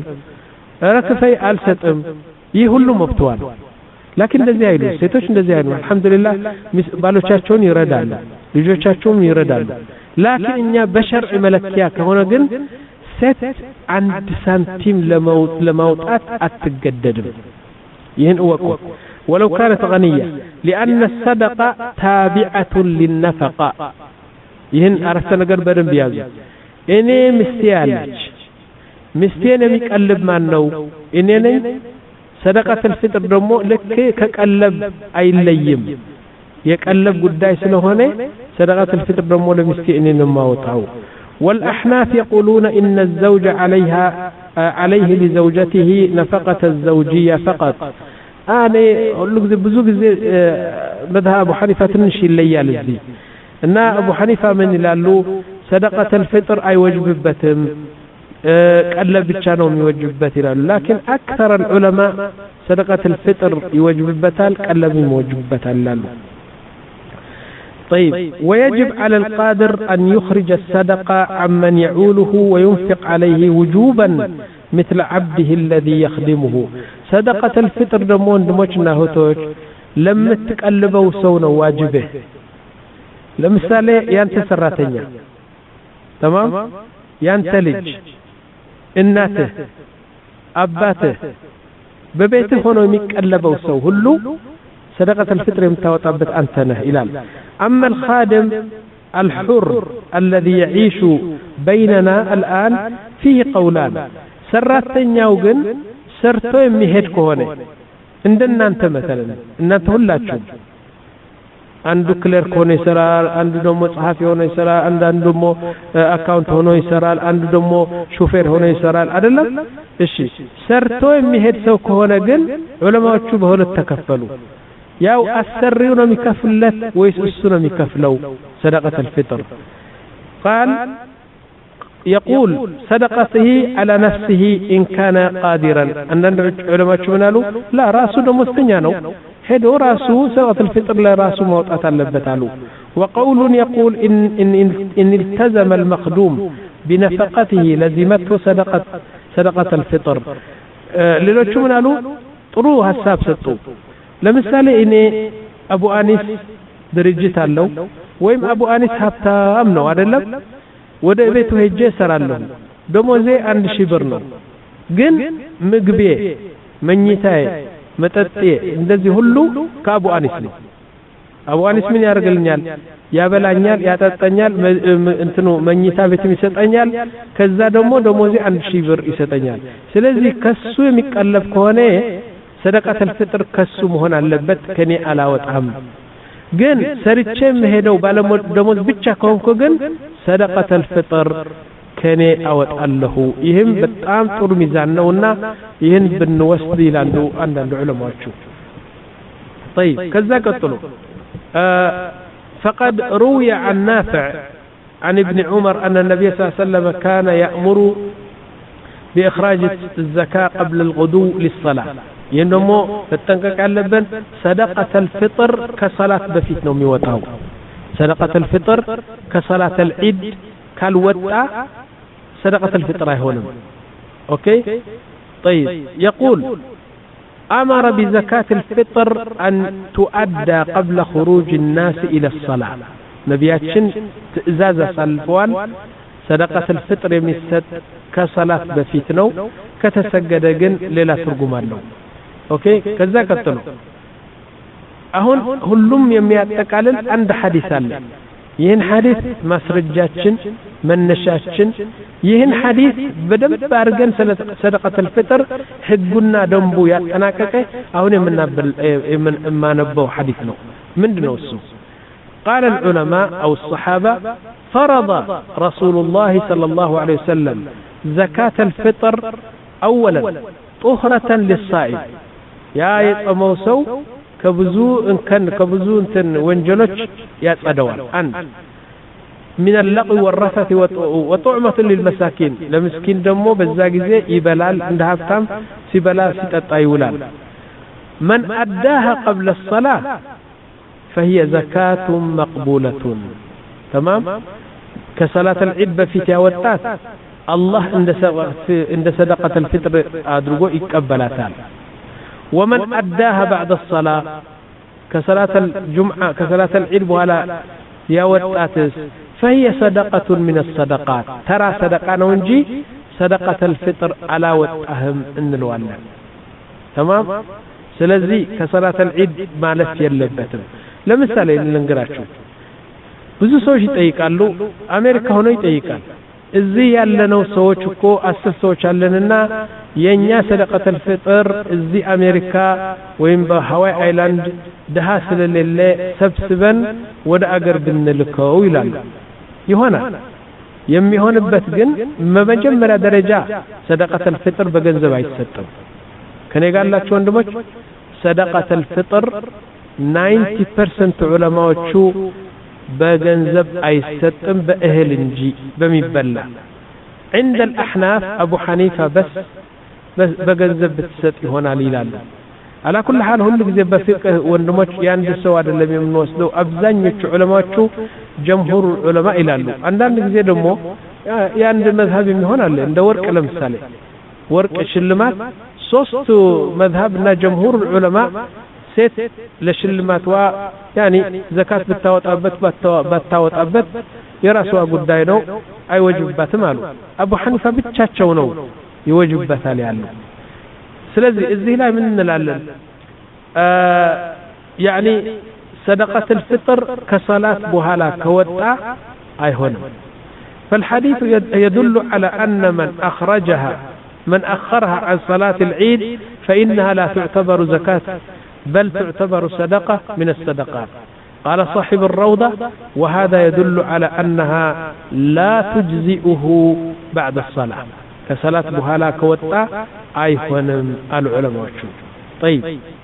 ረከፈይ አልሰጠም ይህ ሁሉ መብቷል لكن እንደዚህ አይሉ ሴቶች እንደዚህ አይሉ አልহামዱሊላህ ባሎቻቸውን ይረዳሉ ልጆቻቸውን ይረዳሉ لكن እኛ በሸርዕ መለኪያ ከሆነ ግን ሴት አንድ ሳንቲም ለማውጣት ለማውጣት አትገደድም ይህን እወቁ ولو كانت غنية لأن الصدقة تابعة للنفقة ይህን አረፍተ ነገር በደንብ ያዙ እኔ ምስቲያለች ምስቴን የሚቀልብ ማን ነው እኔ ነኝ صدقة الفطر ደግሞ ልክ ከቀለብ አይለይም የቀለብ ጉዳይ ስለሆነ صدقة الفطر ደግሞ ለምስቲ እኔ ነው ማውጣው والأحناف يقولون إن الزوج عليها عليه لزوجته نفقة الزوجية فقط أنا أقول لك ብዙ ጊዜ مذهب أبو حنيفة ትንሽ ይለያል እዚህ እና أبو حنيفة من ይላሉ صدقة الفطر አይወጅብበትም ቀለብ ብቻ ነው የሚወጅብበት ይላሉ لكن أكثر العلماء صدقة الفطر يوجببታል ቀለብ ይወጅብበታል ይላሉ طيب ويجب على القادر أن يخرج الصدقة عمن يعوله وينفق عليه وجوبا مثل عبده الذي يخدمه صدقة الفطر دمو ወንድሞችና እህቶች ለምትቀልበው ሰው ነው ዋጅብህ ለምሳሌ ያንተ ሰራተኛ تمام ያንተ ልጅ እናትህ አባትህ በቤትህ ሆኖ የሚቀልበው ሰው ሁሉ صدقة الفطر የምታወጣበት አንተ ነህ ይላል أما الخادم الحر الذي يعيش بيننا الآن فيه قولان ሰራተኛው ግን ሰርቶ የሚሄድ ከሆነ እንደናንተ مثلا እናንተ ሁላችሁ አንዱ ክለርክ ሆኖ ይሰራል አንዱ ደግሞ ጸሐፊ ሆኖ ይሰራል አንዱ ደግሞ አካውንት ሆኖ ይሰራል አንዱ ደግሞ ሹፌር ሆኖ ይሰራል አይደለም እሺ ሰርቶ የሚሄድ ሰው ከሆነ ግን ዑለማዎቹ በሁለት ተከፈሉ ያው አሰሪው ነው የሚከፍለት ወይስ እሱ ነው የሚከፍለው صدقة الفطر قال يقول صدقته على نفسه إن كان قادرا أن العلماء قالوا لا راسه دمستنيا ነው ሄዶ ራሱ صدقة الفطر ለራሱ ማውጣት አለበት አሉ وقول يقول إن, إن, إن التزم المخدوم بنفقته لزمته صدقة صدقة الفطر ሌሎቹ ምን አሉ ጥሩ ሐሳብ ሰጡ ለምሳሌ እኔ አቡ አኒስ ድርጅት አለው ወይም አቡ አኒስ ሀብታም ነው አይደለም ወደ ቤቱ ሄጄ ሰራለሁ ደሞዜ አንድ ሺህ ብር ነው ግን ምግቤ መኝታዬ መጠጤ እንደዚህ ሁሉ ከአቡ አኒስ ነው አቡ አኒስ ምን ያደርግልኛል ያበላኛል ያጠጣኛል እንትኑ መኝታ ቤትም ይሰጠኛል ከዛ ደግሞ ደሞዜ አንድ ሺህ ብር ይሰጠኛል ስለዚህ ከሱ የሚቀለብ ከሆነ صدقة الفطر ከሱ መሆን አለበት ከኔ አላወጣም ግን ሰርቼ መሄደው ባለሞት ደሞዝ ብቻ ከሆንኩ ግን صدقة الفطر ከኔ አወጣለሁ ይህም በጣም ጥሩ ሚዛን ነውና ይህን ብንወስድ ይላሉ አንዳንድ ዑለማዎቹ طيب ከዛ ቀጥሎ فقد روي عن نافع عن ابن عمر أن النبي صلى الله عليه وسلم كان يأمر بإخراج الزكاة قبل الغدو للصلاة ينمو تتنقق علبن صدقة الفطر كصلاة بفيت نومي وطاو صدقة الفطر كصلاة العيد كالوطا صدقة الفطر هنا أوكي طيب يقول أمر بزكاة الفطر أن تؤدى قبل خروج الناس إلى الصلاة نبياتشن تأزازة صلفوان صدقة الفطر يمسد كصلاة بفيت نو كتسجد جن للا ترجمان نو أوكي كذا كتلو أهون هلهم يمياتكالل عند حديث الله يهن حديث مسرجاتشن من نشاتشن يهن حديث بدم بارجن صدقة الفطر حقنا دمبو يتناكك أهون من نبل من ما نبو حديثنا من دنوسو قال العلماء أو الصحابة فرض رسول الله صلى الله عليه وسلم زكاة الفطر أولا طهرة للصائم يا يتموسو كبزو إن كان كبزو إنتن وانجلوش يتأدوان أن من اللقو والرفث وطعمة للمساكين لمسكين دمو بالزاقزي يبلال عندها فتام سيبلا ستتايولان من أداها قبل الصلاة فهي زكاة مقبولة تمام كصلاة العيد في تاوتات الله عند صدقة الفطر أدرجو يقبلاتها ومن أداها بعد الصلاة كصلاة الجمعة كصلاة العيد ولا ياوتات فهي صدقة من الصدقات ترى صدقة نونجي صدقة الفطر على وتأهم إن الوالد تمام سلزي كصلاة العيد ما لف يلبتم لمثال لنقرأشو ብዙ ሰዎች ይጠይቃሉ አሜሪካ ሆኖ ይጠይቃል እዚህ ያለነው ሰዎች እኮ አስር ሰዎች አለንና የኛ ሰደቀተ الفطر እዚህ አሜሪካ ወይም በሃዋይ አይላንድ ደሃ ስለሌለ ሰብስበን ወደ አገር ብንልከው ይላሉ ይሆናል የሚሆንበት ግን በመጀመሪያ ደረጃ ሰደቀተ الفطر በገንዘብ አይሰጥም ከኔ ጋር ያላችሁ ወንድሞች ሰደቀተ الفطر ninety percent ዑለማዎቹ بجنزب أيستم بأهل إنجي بمبلا عند الأحناف أبو حنيفة بس بس بجنزب بتست هنا ليلان على كل حال هم اللي جذب فقه والنمط يعني السواد اللي من وصلوا أبزان علماء شو جمهور العلماء إلى له عندنا اللي جذب مو يعني المذهب من هنا اللي ندور كلام سالي ورق شلمات ሶስቱ መዝሀብና ጀምሁር ዑለማ ሴት ለሽልማት ዋ ያኒ ዘካት ብታወጣበት ባታወጣበት የራሷ ጉዳይ ነው አይወጅባትም አሉ አቡ ሐኒፋ ብቻቸው ነው ይወጅበታል ያለው ስለዚህ እዚህ ላይ ምን እንላለን ያኒ صدقة الفطر كصلاة بوهالا كوتا أيهون فالحديث يدل على أن من أخرجها من أخرها عن صلاة العيد فإنها لا تعتبر زكاة بل تعتبر صدقة من الصدقات قال صاحب الروضة وهذا يدل على أنها لا تجزئه بعد الصلاة كصلاة بوهالا كوتا أيهون العلماء طيب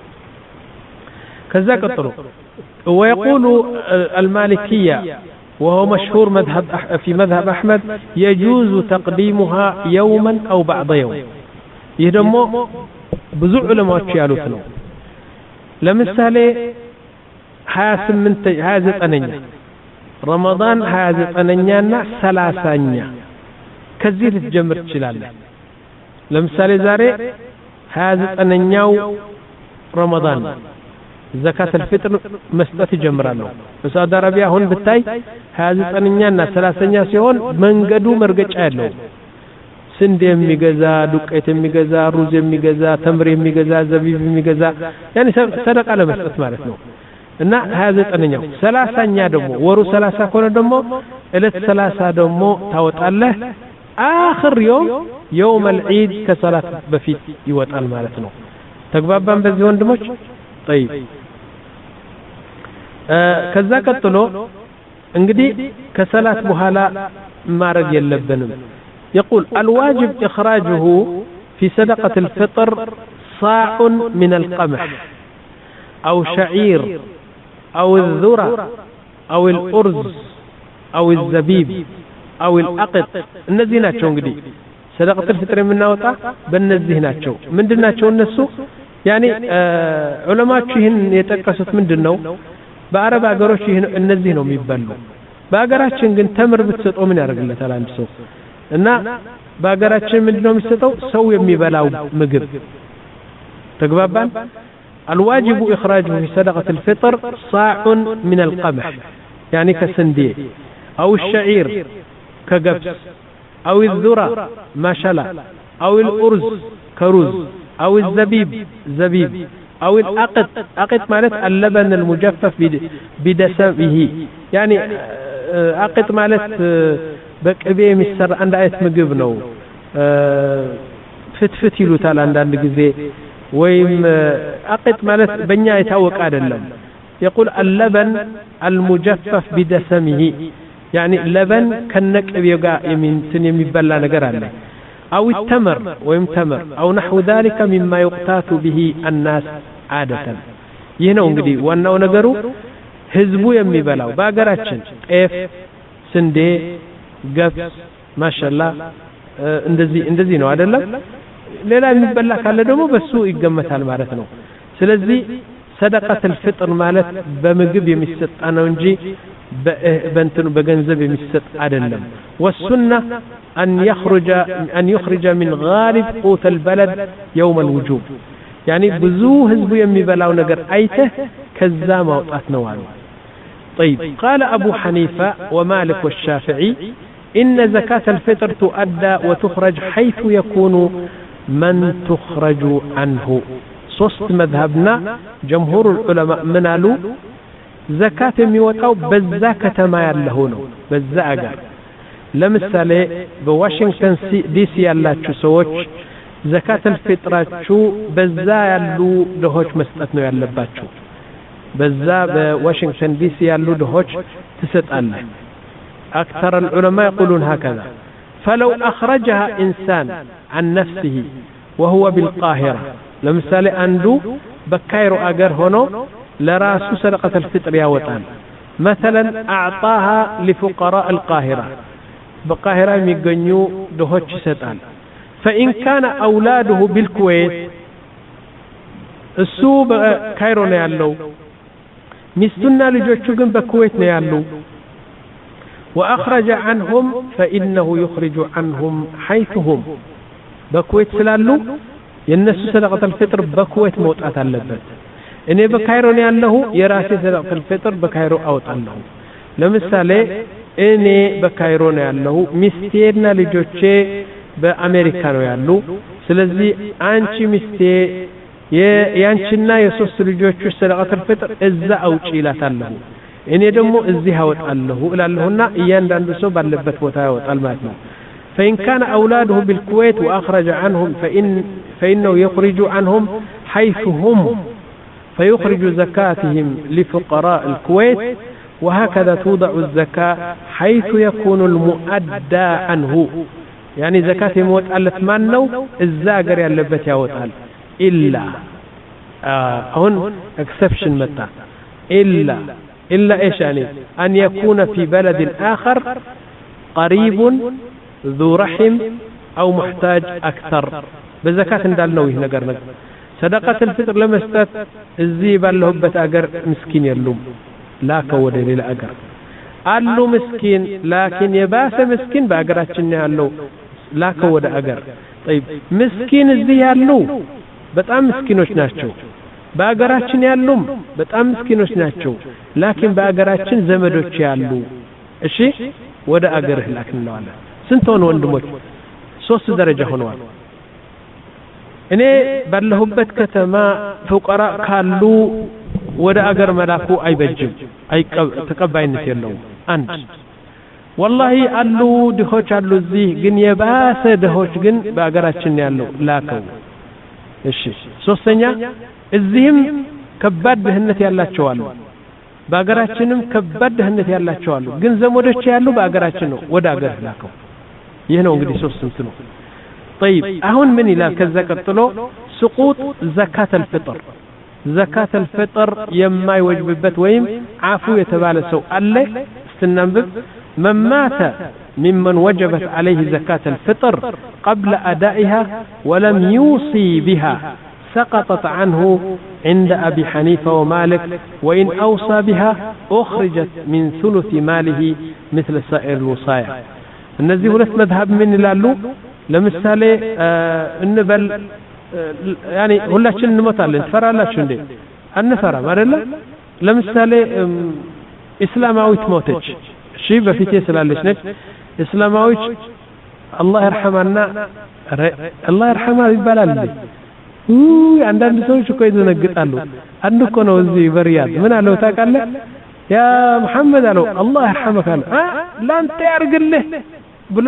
كذلك الطرق ويقول المالكية وهو مشهور مذهب في مذهب أحمد يجوز تقديمها يوما أو بعض يوم يدمو بزوع علماء تشيالوتنا لمثالي حاسم من هذا أنيا رمضان هذا أنيانا ثلاثانيا كزير الجمر تشلال لمثالي زاري هذا أنياو رمضان زكاة الفطر مسألة جمرانو بسعودة عربية هون بتاي هذه أنيانا ثلاثة سيهون من قدو مرقج عالو سند يميقزا دقيت يميقزا روز يميقزا تمر يميقزا زبيب يميقزا يعني صدق على مسألة مالتنا إن هذه أنيانا ثلاثة دمو ورو ثلاثة كون دمو إلت ثلاثة دمو تاوت الله آخر يوم يوم العيد كصلاة بفيت يوت المالتنا تقبابا بزيون دموش طيب آه كذا قتلو انقدي كصلاة بهالا مارق يلبنم يقول الواجب إخراجه في صدقة الفطر صاع من القمح أو شعير أو الذرة أو الأرز أو الزبيب أو الأقط النزينات انقدي صدقة الفطر من نوطة بالنزينات شو من دنا شو النسو يعني آه علماء شهن يتقصد من دنو በአረብ አገሮች ይሄን እነዚህ ነው የሚበሉ በአገራችን ግን ተምር ብትሰጠው ምን ያደርግለታል አንድ ሰው እና በአገራችን ምንድነው የሚሰጠው ሰው የሚበላው ምግብ ተግባባን الواجب إخراجه في صدقة الفطر صاع من القمح يعني كسندي أو الشعير كقبس أو الذرة ماشلا أو الأرز كرز أو الزبيب زبيب أو الأقط أقط مالت اللبن المجفف بدسمه يعني أقط مالت بقبي مسر عند آية مجبنو فتفت يلوتال عند عند جزء ويم أقط مالت بنيا يتوق عدلهم يقول اللبن المجفف بدسمه يعني اللبن كنك بيجا يمين تني مبلا نجرانه أو التمر ويم تمر أو نحو ذلك مما يقتات به الناس عادة يهنا انقدي وانو نقروا هزبو يمي بلاو باقراتشن اف سندي قفز ما شاء الله اندزي اندزي نو عدلا ليلا يمي بلا كالا دمو بسو يقمتها مالتنا سلزي صدقة الفطر مالت بمقب يميست انا ونجي بنتن بجنزب يميست عدلا والسنة أن يخرج أن يخرج من غالب قوت البلد يوم الوجوب يعني بزو هزبو يمي بلاو نقر أيته كذا موطأت نوال طيب قال أبو حنيفة ومالك والشافعي إن زكاة الفطر تؤدى وتخرج حيث يكون من تخرج عنه صوست مذهبنا جمهور العلماء منالو زكاة يميوتاو بزاكة ما يالهونو بزاقر ለምሳሌ በዋሽንግተን ዲሲ ያላችሁ ሰዎች ዘካት الفطራችሁ በዛ ያሉ ድሆች መስጠት ነው ያለባችሁ በዛ በዋሽንግተን ዲሲ ያሉ ድሆች ትሰጣለህ أكثر العلماء يقولون هكذا فلو أخرجها إنسان عن نفسه وهو بالقاهرة لمثال أندو بكايرو أجر هنا لراس صدقة الفطر يا وطن مثلا أعطاها لفقراء القاهرة بقاهرة يميقنيو دهوش ستان فإن كان أولاده بالكويت السوء كايرو نيالو مستنا لجوشوغن بكويت نيالو وأخرج عنهم فإنه يخرج عنهم حيث هم በኩዌት ስላሉ የነሱ ሰደቀተል ፊጥር በኩዌት መውጣት አለበት እኔ በካይሮ ነው ያለሁ የራሴ ሰደቀተል ፊጥር በካይሮ አውጣለሁ ለምሳሌ እኔ በካይሮ ነው ያለሁ ሚስቴና ልጆቼ በአሜሪካ ነው ያሉ ስለዚህ አንቺ ሚስቴ ያንቺና የሶስት ልጆቹ ሰደቀተል ፊጥር እዛ አውጪ ይላታለሁ እኔ ደግሞ እዚህ አወጣለሁ እላለሁና እያንዳንዱ ሰው ባለበት ቦታ ያወጣል ማለት ነው فإن كان أولاده بالكويت وأخرج عنهم فإن فإنه يخرج عنهم حيث هم فيخرج زكاتهم لفقراء الكويت وهكذا توضع الزكاة حيث يكون المؤدى عنه يعني زكاة موت ألف مانو الزاجر يلبت يوتال إلا آه هون exception متى إلا إلا إيش يعني أن يكون في بلد آخر قريب ذو رحم أو محتاج أكثر بزكاة دالنا ويه نجر نجر صدقة الفطر لما استات الزيب اللي هبت أجر مسكين يلوم لا كود للا أجر قالوا مسكين لكن يباس مسكين بأجراتشني قالوا لا كود أجر طيب مسكين الزي قالوا بتأم مسكينوش ناشو በአገራችን ያሉም በጣም ምስኪኖች ናቸው ላኪን በአገራችን ዘመዶች ያሉ እሺ ወደ አገርህ ላክንዋለን ስንት ሆነ ወንድሞች ሶስት ደረጃ ሆነዋል እኔ ባለሁበት ከተማ ፍقራ ካሉ ወደ አገር መላኩ አይበጅም ተቀባይነት የለውም አንድ والله አሉ ድሆች አሉ እዚህ ግን የባሰ ድሆች ግን በአገራችን ያለው ላከው እሺ ሶስተኛ እዚህም ከባድ ድህነት ያላቸው አሉ በአገራችንም ከባድ ድህነት ያላቸው አሉ ግን ዘመዶች ያሉ በአገራችን ነው ወደ አገር ላከው ይሄ ነው እንግዲህ ሶስት ነው طيب አሁን ምን ይላል ከዛ ቀጥሎ سقوط زكاة الفطر زكاة الفطر የማይወጅብበት ወይም አፉ የተባለ ሰው አለ استنبب من مات ممن وجبت عليه زكاة الفطر قبل أدائها ولم يوصي بها سقطت عنه عند أبي حنيفة ومالك وإن أوصى بها أخرجت من ثلث ماله مثل سائر الوصايا النزي ولس مذهب من لالو لمثالي آه النبل آه يعني هلا شن نمطال انتفر لا شن دي النفر مارلا لمثالي إسلاماوي تموتج شي بفيتي سلالش نج إسلاماوي الله يرحمنا الله يرحمه يبالال لي አንዳንድ ሰዎች እኮ ይዘነግጣሉ አንዱ እኮ ነው እዚህ በሪያድ ምን አለው ታውቃለህ ያ መሐመድ አለው አላህ ይርሐመክ አለ ላንተ ያርግልህ ብሎ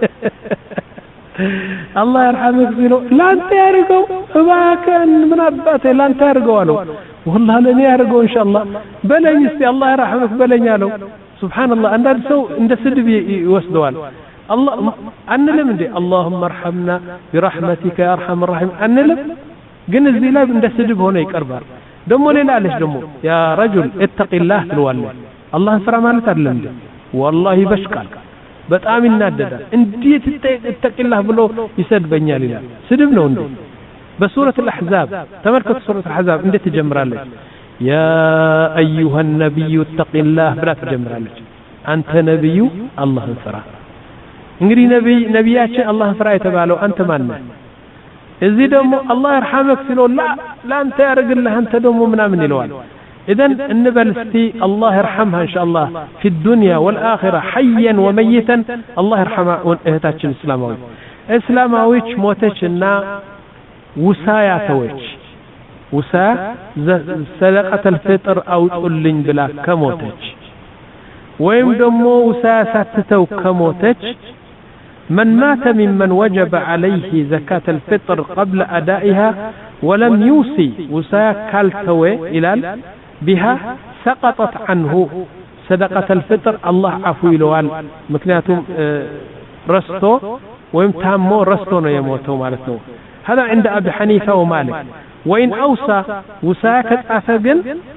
አላህ ይርሐመክ ብሎ ላንተ ያርገው እባክህን ምን አባቴ ላንተ ያርገው አለው والله ለኔ ያርገው ኢንሻአላህ በለኝ እስቲ አላህ ይርሐመክ በለኝ አለው ሱብሃንአላህ አንዳንድ ሰው እንደ ስድብ ይወስደዋል الله أنلم دي اللهم ارحمنا برحمتك يا أرحم الراحمين أنلم جن الزلاب عند سجب هنا يكربر دمو ليلا ليش دمو يا رجل اتق الله الوالد الله انفر ما نتعلم دي والله بشكال بتآمن ناددا اندي اتق الله بلو يسد بنيا لله سجب نون دي بسورة الأحزاب تملكت سورة الأحزاب اندي تجمر لك يا أيها النبي اتق الله بلا تجمر لك أنت نبي الله انفره እንግዲህ ነብይ ነብያችን አላህ ፍራ የተባለው አንተ ማን ነህ እዚህ ደግሞ አላህ ይርሐመክ ሲለው ላ ላንተ ያርግልህ አንተ ደግሞ ምናምን ይለዋል اذا እንበል እስቲ አላህ ይርሐምها ان شاء الله في الدنيا والاخره حيا وميتا الله يرحمها እህታችን እስላማዊ እስላማዊች ሞተችና ውሳያ ተወች ውሳ ሰደቀተ الفطر አውጡልኝ ብላ ከሞተች ወይም ደግሞ ውሳያ ሳትተው ከሞተች من مات ممن وجب عليه زكاة الفطر قبل أدائها ولم يوصي وساك كالتوي إلال بها سقطت عنه صدقة الفطر الله عفو لوال مكنياتهم رستو ويمتامو رستو يموتو مالتو هذا عند أبي حنيفة ومالك وإن أوصى وساك أفقن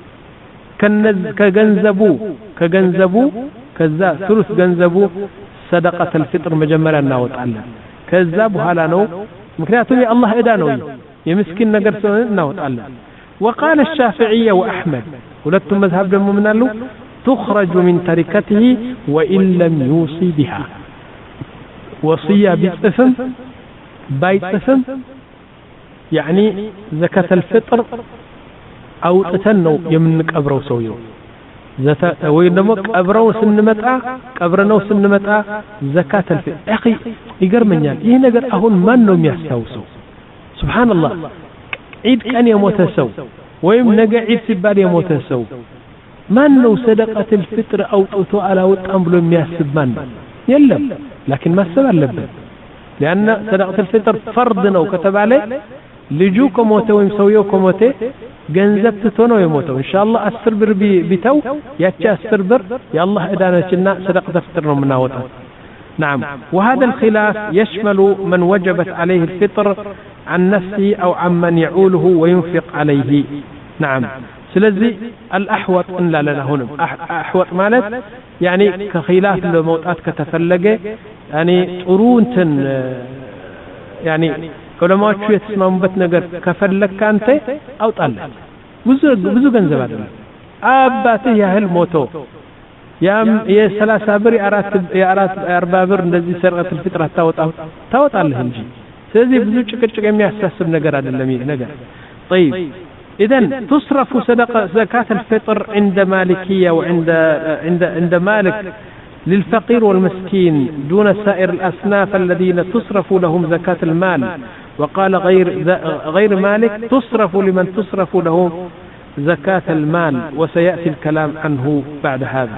كجنزبو كجنزبو كذا ثلث جنزبو صدقة الفطر مجمرا ناوت الله كذا بحالا نو مكنياتهم الله إدانو يمسكن نقر ناوت الله وقال الشافعية وأحمد ولدتم مذهب من له تخرج من تركته وإن لم يوصي بها وصية باسم بايتصم يعني زكاة الفطر أوطتن ነው የምንቀብረው ሰውየው ዘታ ወይ ደግሞ ቀብረው ስንመጣ ቀብረነው ስንመጣ ዘካት الفطر አኺ ይገርመኛል ይሄ ነገር አሁን ማን ነው የሚያስታውሰው ሱብሃንአላህ ዒድ ቀን የሞተ ሰው ወይም ነገ ዒድ ሲባል የሞተ ሰው ማን ነው ሰደቃት الفطر አውጥቶ አላወጣም ብሎ የሚያስብ ማን ነው የለም لكن ማሰብ አለበት لأن صدقة الفطر فرض ነው ከተባለ ልጁ ከሞተ ወይም ሰውየው ከሞተ ገንዘብ ትቶ ነው የሞተው ኢንሻአላህ አስር ብር ቢተው ያቺ አስር ብር የአላህ እዳነችና صدقة الفطر ነው የምናወጣው نعم وهذا الخلاف يشمل من وجبت عليه الفطر عن نفسه أو عمن يعوله وينفق عليه نعم ስለዚህ الأحوط إن لا لنا هنا أحوط ማለት يعني كخلاف ለመውጣት ከተፈለገ يعني ጥሩንትን يعني ዑለማዎቹ የተስማሙበት ነገር ከፈለክ አንተ አውጣለህ ብዙ ብዙ ገንዘብ አይደለም አባትህ ያህል ሞቶ ያም የ30 ብር የ4 የ40 ብር እንደዚህ ሰደቃት الفطر አታወጣው ታወጣለህ እንጂ ስለዚህ ብዙ ጭቅጭቅ የሚያሳስብ ነገር አይደለም ይሄ ነገር طيب إذن تصرف صدقة زكاة الفطر عند مالكية وعند عند عند مالك للفقير والمسكين دون سائر الأصناف الذين تصرف لهم زكاة المال وقال غير غير مالك تصرف لمن تصرف له زكاة المال وسيأتي الكلام عنه بعد هذا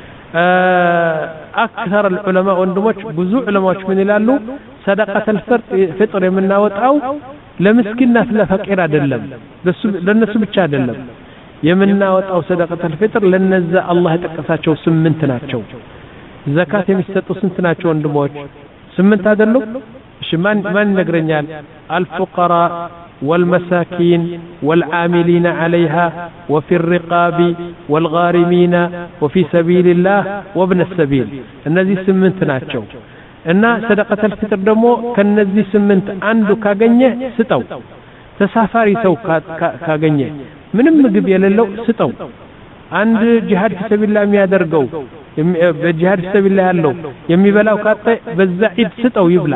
أكثر العلماء وندمج بزوع علماء من يلالو صدقة الفطر من ناوت أو لمسكنات لفقير أدلم للناس بتش أدلم يمنا أو صدقة الفطر لنزا الله تقصاتشو سمنتناتشو زكاة يمستطو سنتناتشو وندمج سمنت أدلو شمان من نقرنيال الفقراء والمساكين والعاملين عليها وفي الرقاب والغارمين وفي سبيل الله وابن السبيل النذي سمنت ناتشو إن صدقة الفطر دمو كالنذي سمنت عنده كاغنيه ستو تسافري سو كاغنيه ምንም ምግብ የሌለው ስተው አንድ ጂሃድ في سبيل الله የሚያደርገው በጂሃድ في سبيل الله ያለው የሚበላው ካጣ በዛ ዒድ ስተው ይብላ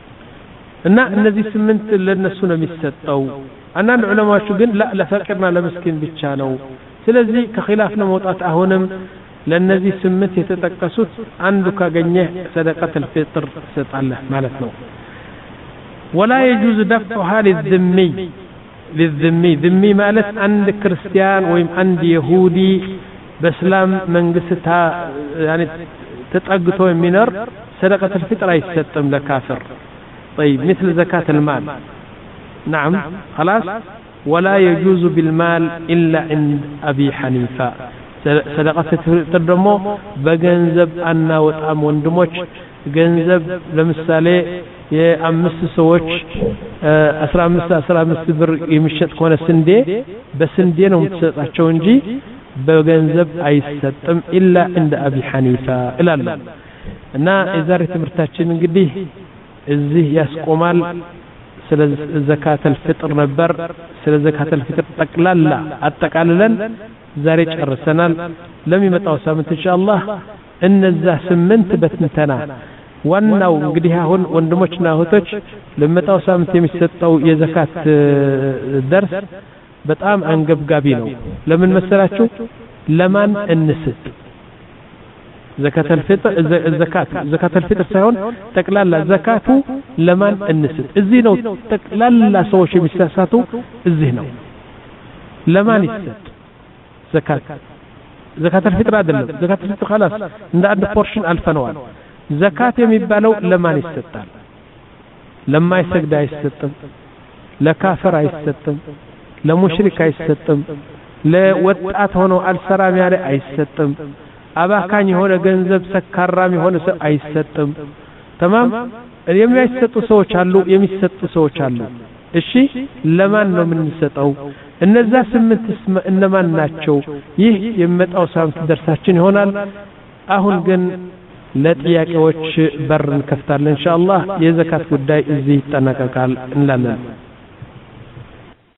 እና እነዚህ ስምንት ለነሱ ነው የሚሰጠው አንዳንድ ዑለማዎቹ ግን لا ለፈቅርና ለምስኪን ብቻ ነው ስለዚህ ከኺላፍ ነው መውጣት አሁንም ለነዚህ ስምንት የተጠቀሱት አንዱ ካገኘ صدقة الفطر ሰጣለህ ማለት ነው ولا يجوز دفعها للذمي للذمي ذمي ማለት አንድ ክርስቲያን ወይም አንድ ይሁዲ በእስላም መንግስታ يعني ተጠግቶ የሚኖር صدقة الفطر አይሰጥም ለካፍር طيب مثل زكاة المال نعم خلاص ولا يجوز بالمال إلا عند أبي حنيفة صدقة الفطر دمو بجنزب أنا وطعم وندموش جنزب لمثالي የአምስት ሰዎች አስራ አምስት አስራ አምስት ብር የሚሸጥ ከሆነ ስንዴ በስንዴ ነው የምትሰጣቸው እንጂ በገንዘብ አይሰጥም ኢላ عند أبي حنيفة ይላል እና የዛሬ ትምህርታችን እንግዲህ እዚህ ያስቆማል ስለ ዘካት الفطر ነበር ስለ ዘካት الفطر ጠቅላላ አጠቃልለን ዛሬ ጨርሰናል ለሚመጣው ሳምንት ኢንሻአላህ እነዛ ስምንት በትንተና ዋናው እንግዲህ አሁን ወንድሞችና እህቶች ለመጣው ሳምንት የሚሰጠው የዘካት ደርስ በጣም አንገብጋቢ ነው ለምን መሰላችሁ ለማን እንስጥ زكاة الفطر الزكاة زكاة الفطر ሳይሆን ጠቅላላ ዘካቱ ለማን እንስጥ እዚህ ነው ጠቅላላ ሰዎች የሚሳሳቱ እዚህ ነው ለማን ይሰጥ ዘካት زكاة الفطر አይደለም زكاة الفطر خلاص እንደ አንድ ፖርሽን አልፈነዋል زكاة የሚባለው ለማን ይሰጣል ለማይሰግድ አይሰጥም ለካፍር አይሰጥም ለሙሽሪክ አይሰጥም ለወጣት ሆኖ አልሰራም ያለ አይሰጥም አባካኝ የሆነ ገንዘብ ሰካራም የሆነ ሰው አይሰጥም تمام የሚያሰጡ ሰዎች አሉ የሚሰጡ ሰዎች አሉ እሺ ለማን ነው የምንሰጠው እነዛ ስምንት እነማን ናቸው ይህ የሚመጣው ሳምንት ደርሳችን ይሆናል አሁን ግን ለጥያቄዎች በር እንከፍታለን ኢንሻአላህ የዘካት ጉዳይ እዚህ ይጠናቀቃል እንላለን